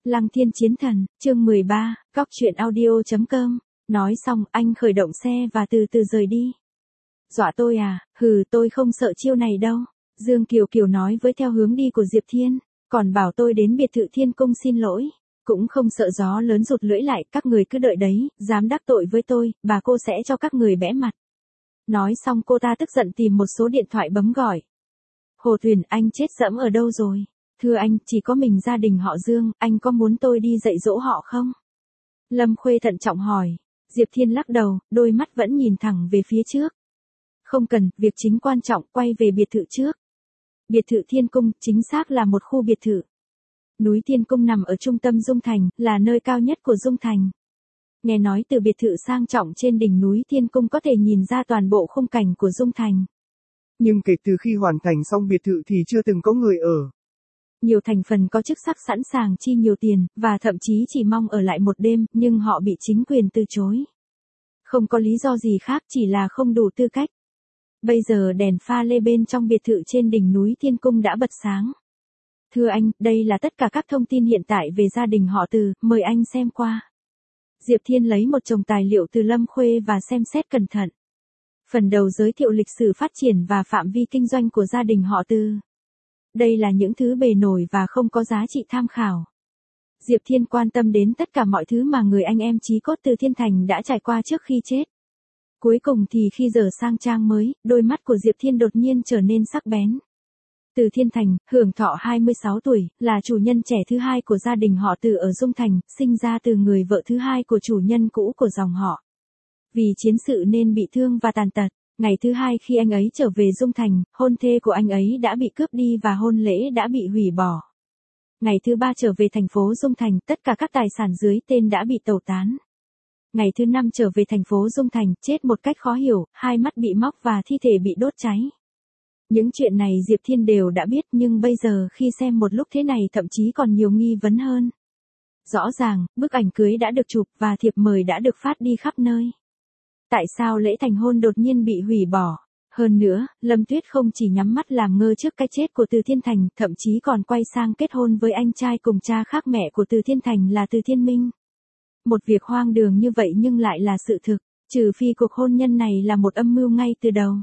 Lăng Thiên Chiến Thần, chương 13, Cóc Truyện Audio.com. Nói xong, anh khởi động xe và từ từ rời đi. Dọa tôi à, tôi không sợ chiêu này đâu. Dương Kiều Kiều nói với theo hướng đi của Diệp Thiên, còn bảo tôi đến biệt thự Thiên Cung xin lỗi. Cũng không sợ gió lớn rụt lưỡi lại, các người cứ đợi đấy, dám đắc tội với tôi, bà cô sẽ cho các người bẽ mặt. Nói xong cô ta tức giận tìm một số điện thoại bấm gọi. Hồ Tuyền, anh chết dẫm ở đâu rồi? Thưa anh, chỉ có mình gia đình họ Dương, anh có muốn tôi đi dạy dỗ họ không? Lâm Khuê thận trọng hỏi. Diệp Thiên lắc đầu, đôi mắt vẫn nhìn thẳng về phía trước. Không cần, việc chính quan trọng, quay về biệt thự trước. Biệt thự Thiên Cung, chính xác là một khu biệt thự. Núi Thiên Cung nằm ở trung tâm Dung Thành, là nơi cao nhất của Dung Thành. Nghe nói từ biệt thự sang trọng trên đỉnh núi Thiên Cung có thể nhìn ra toàn bộ khung cảnh của Dung Thành. Nhưng kể từ khi hoàn thành xong biệt thự thì chưa từng có người ở. Nhiều thành phần có chức sắc sẵn sàng chi nhiều tiền, và thậm chí chỉ mong ở lại một đêm, nhưng họ bị chính quyền từ chối. Không có lý do gì khác, chỉ là không đủ tư cách. Bây giờ đèn pha lê bên trong biệt thự trên đỉnh núi Thiên Cung đã bật sáng. Thưa anh, đây là tất cả các thông tin hiện tại về gia đình họ Từ, mời anh xem qua. Diệp Thiên lấy một chồng tài liệu từ Lâm Khuê và xem xét cẩn thận. Phần đầu giới thiệu lịch sử phát triển và phạm vi kinh doanh của gia đình họ Từ. Đây là những thứ bề nổi và không có giá trị tham khảo. Diệp Thiên quan tâm đến tất cả mọi thứ mà người anh em chí cốt Từ Thiên Thành đã trải qua trước khi chết. Cuối cùng thì khi giờ sang trang mới, đôi mắt của Diệp Thiên đột nhiên trở nên sắc bén. Từ Thiên Thành, hưởng thọ 26 tuổi, là chủ nhân trẻ thứ hai của gia đình họ Từ ở Dung Thành, sinh ra từ người vợ thứ hai của chủ nhân cũ của dòng họ. Vì chiến sự nên bị thương và tàn tật. Ngày thứ hai khi anh ấy trở về Dung Thành, hôn thê của anh ấy đã bị cướp đi và hôn lễ đã bị hủy bỏ. Ngày thứ ba trở về thành phố Dung Thành, tất cả các tài sản dưới tên đã bị tẩu tán. Ngày thứ năm trở về thành phố Dung Thành, chết một cách khó hiểu, hai mắt bị móc và thi thể bị đốt cháy. Những chuyện này Diệp Thiên đều đã biết, nhưng bây giờ khi xem một lúc thế này thậm chí còn nhiều nghi vấn hơn. Rõ ràng, bức ảnh cưới đã được chụp và thiệp mời đã được phát đi khắp nơi. Tại sao lễ thành hôn đột nhiên bị hủy bỏ? Hơn nữa, Lâm Tuyết không chỉ nhắm mắt làm ngơ trước cái chết của Từ Thiên Thành, thậm chí còn quay sang kết hôn với anh trai cùng cha khác mẹ của Từ Thiên Thành là Từ Thiên Minh. Một việc hoang đường như vậy nhưng lại là sự thực, trừ phi cuộc hôn nhân này là một âm mưu ngay từ đầu.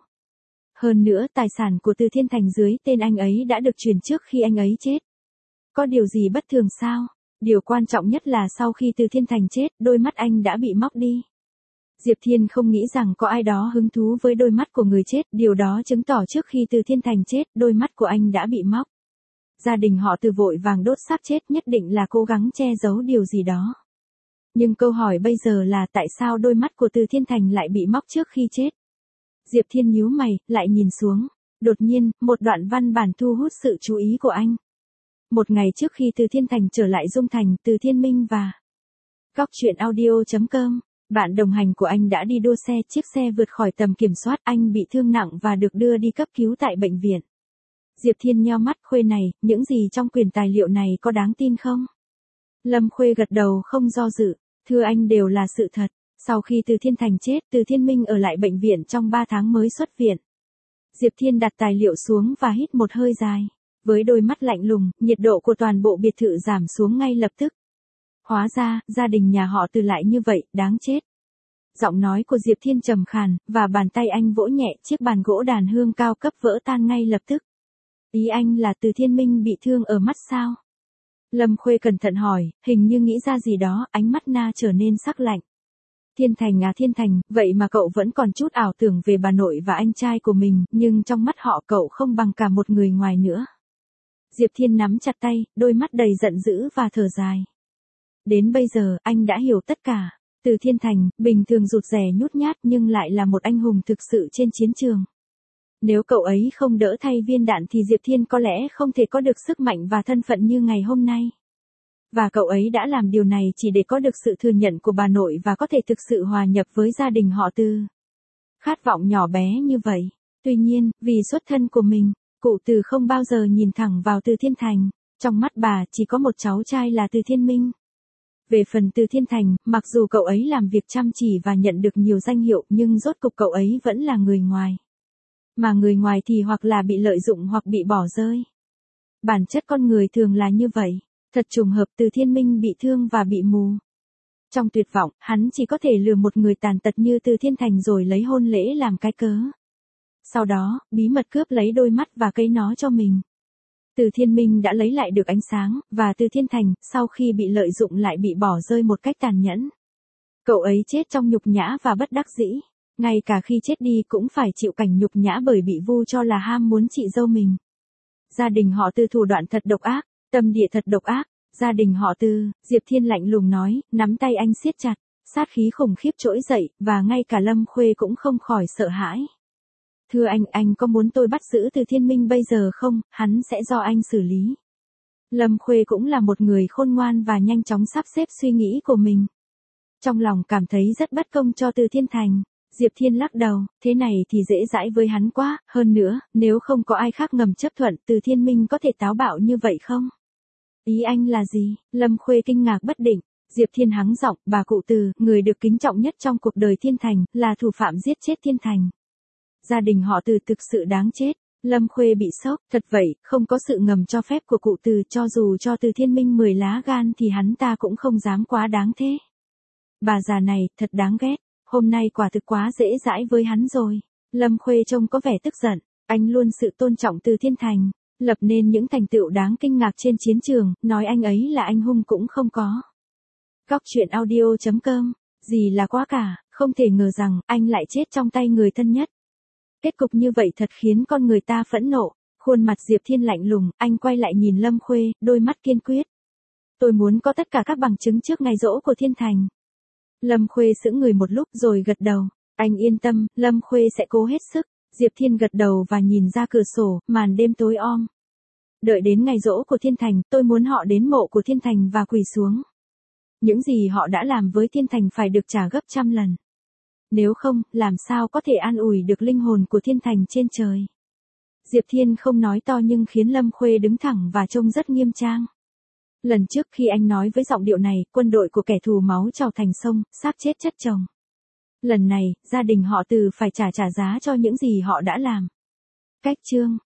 Hơn nữa, tài sản của Từ Thiên Thành dưới tên anh ấy đã được chuyển trước khi anh ấy chết. Có điều gì bất thường sao? Điều quan trọng nhất là sau khi Từ Thiên Thành chết, đôi mắt anh đã bị móc đi. Diệp Thiên không nghĩ rằng có ai đó hứng thú với đôi mắt của người chết, điều đó chứng tỏ trước khi Từ Thiên Thành chết, đôi mắt của anh đã bị móc. Gia đình họ Từ vội vàng đốt xác chết, nhất định là cố gắng che giấu điều gì đó. Nhưng câu hỏi bây giờ là tại sao đôi mắt của Từ Thiên Thành lại bị móc trước khi chết? Diệp Thiên nhíu mày, lại nhìn xuống. Đột nhiên, một đoạn văn bản thu hút sự chú ý của anh. Một ngày trước khi Từ Thiên Thành trở lại Dung Thành, Từ Thiên Minh và Cóc Truyện Audio.com, bạn đồng hành của anh đã đi đua xe, chiếc xe vượt khỏi tầm kiểm soát, anh bị thương nặng và được đưa đi cấp cứu tại bệnh viện. Diệp Thiên nheo mắt, Khuê này, những gì trong quyển tài liệu này có đáng tin không? Lâm Khuê gật đầu không do dự, thưa anh đều là sự thật. Sau khi Từ Thiên Thành chết, Từ Thiên Minh ở lại bệnh viện trong 3 tháng mới xuất viện. Diệp Thiên đặt tài liệu xuống và hít một hơi dài. Với đôi mắt lạnh lùng, nhiệt độ của toàn bộ biệt thự giảm xuống ngay lập tức. Hóa ra, gia đình nhà họ Từ lại như vậy, đáng chết. Giọng nói của Diệp Thiên trầm khàn, và bàn tay anh vỗ nhẹ, chiếc bàn gỗ đàn hương cao cấp vỡ tan ngay lập tức. Ý anh là Từ Thiên Minh bị thương ở mắt sao? Lâm Khuê cẩn thận hỏi, hình như nghĩ ra gì đó, ánh mắt Na trở nên sắc lạnh. Thiên Thành à Thiên Thành, vậy mà cậu vẫn còn chút ảo tưởng về bà nội và anh trai của mình, nhưng trong mắt họ cậu không bằng cả một người ngoài nữa. Diệp Thiên nắm chặt tay, đôi mắt đầy giận dữ và thở dài. Đến bây giờ, anh đã hiểu tất cả. Từ Thiên Thành, bình thường rụt rè nhút nhát nhưng lại là một anh hùng thực sự trên chiến trường. Nếu cậu ấy không đỡ thay viên đạn thì Diệp Thiên có lẽ không thể có được sức mạnh và thân phận như ngày hôm nay. Và cậu ấy đã làm điều này chỉ để có được sự thừa nhận của bà nội và có thể thực sự hòa nhập với gia đình họ Từ. Khát vọng nhỏ bé như vậy. Tuy nhiên, vì xuất thân của mình, cụ Từ không bao giờ nhìn thẳng vào Từ Thiên Thành. Trong mắt bà chỉ có một cháu trai là Từ Thiên Minh. Về phần Từ Thiên Thành, mặc dù cậu ấy làm việc chăm chỉ và nhận được nhiều danh hiệu nhưng rốt cục cậu ấy vẫn là người ngoài. Mà người ngoài thì hoặc là bị lợi dụng hoặc bị bỏ rơi. Bản chất con người thường là như vậy. Thật trùng hợp Từ Thiên Minh bị thương và bị mù. Trong tuyệt vọng, hắn chỉ có thể lừa một người tàn tật như Từ Thiên Thành rồi lấy hôn lễ làm cái cớ. Sau đó, bí mật cướp lấy đôi mắt và cấy nó cho mình. Từ Thiên Minh đã lấy lại được ánh sáng, và Từ Thiên Thành, sau khi bị lợi dụng lại bị bỏ rơi một cách tàn nhẫn. Cậu ấy chết trong nhục nhã và bất đắc dĩ. Ngay cả khi chết đi cũng phải chịu cảnh nhục nhã bởi bị vu cho là ham muốn chị dâu mình. Gia đình họ Từ thủ đoạn thật độc ác, tâm địa thật độc ác. Gia đình họ Từ, Diệp Thiên lạnh lùng nói, nắm tay anh siết chặt, sát khí khủng khiếp trỗi dậy, và ngay cả Lâm Khuê cũng không khỏi sợ hãi. Thưa anh có muốn tôi bắt giữ Từ Thiên Minh bây giờ không, hắn sẽ do anh xử lý. Lâm Khuê cũng là một người khôn ngoan và nhanh chóng sắp xếp suy nghĩ của mình. Trong lòng cảm thấy rất bất công cho Từ Thiên Thành. Diệp Thiên lắc đầu, thế này thì dễ dãi với hắn quá, hơn nữa, nếu không có ai khác ngầm chấp thuận, Từ Thiên Minh có thể táo bạo như vậy không? Ý anh là gì? Lâm Khuê kinh ngạc bất định. Diệp Thiên hắng giọng, bà cụ Từ, người được kính trọng nhất trong cuộc đời Thiên Thành, là thủ phạm giết chết Thiên Thành. Gia đình họ Từ thực sự đáng chết. Lâm Khuê bị sốc, thật vậy, không có sự ngầm cho phép của cụ Từ, cho dù cho Từ Thiên Minh 10 lá gan thì hắn ta cũng không dám quá đáng thế. Bà già này, thật đáng ghét, hôm nay quả thực quá dễ dãi với hắn rồi. Lâm Khuê trông có vẻ tức giận, anh luôn sự tôn trọng Từ Thiên Thành, lập nên những thành tựu đáng kinh ngạc trên chiến trường, nói anh ấy là anh hùng cũng không có. Góc truyện audio.com, gì là quá cả, không thể ngờ rằng anh lại chết trong tay người thân nhất. Kết cục như vậy thật khiến con người ta phẫn nộ. Khuôn mặt Diệp Thiên lạnh lùng, anh quay lại nhìn Lâm Khuê, đôi mắt kiên quyết. Tôi muốn có tất cả các bằng chứng trước ngày giỗ của Thiên Thành. Lâm Khuê sững người một lúc rồi gật đầu. Anh yên tâm, Lâm Khuê sẽ cố hết sức. Diệp Thiên gật đầu và nhìn ra cửa sổ, màn đêm tối om. Đợi đến ngày giỗ của Thiên Thành, tôi muốn họ đến mộ của Thiên Thành và quỳ xuống. Những gì họ đã làm với Thiên Thành phải được trả gấp trăm lần. Nếu không, làm sao có thể an ủi được linh hồn của Thiên Thành trên trời. Diệp Thiên không nói to nhưng khiến Lâm Khuê đứng thẳng và trông rất nghiêm trang. Lần trước khi anh nói với giọng điệu này, quân đội của kẻ thù máu trào thành sông, xác chết chất chồng. Lần này, gia đình họ Từ phải trả giá cho những gì họ đã làm. Cách chương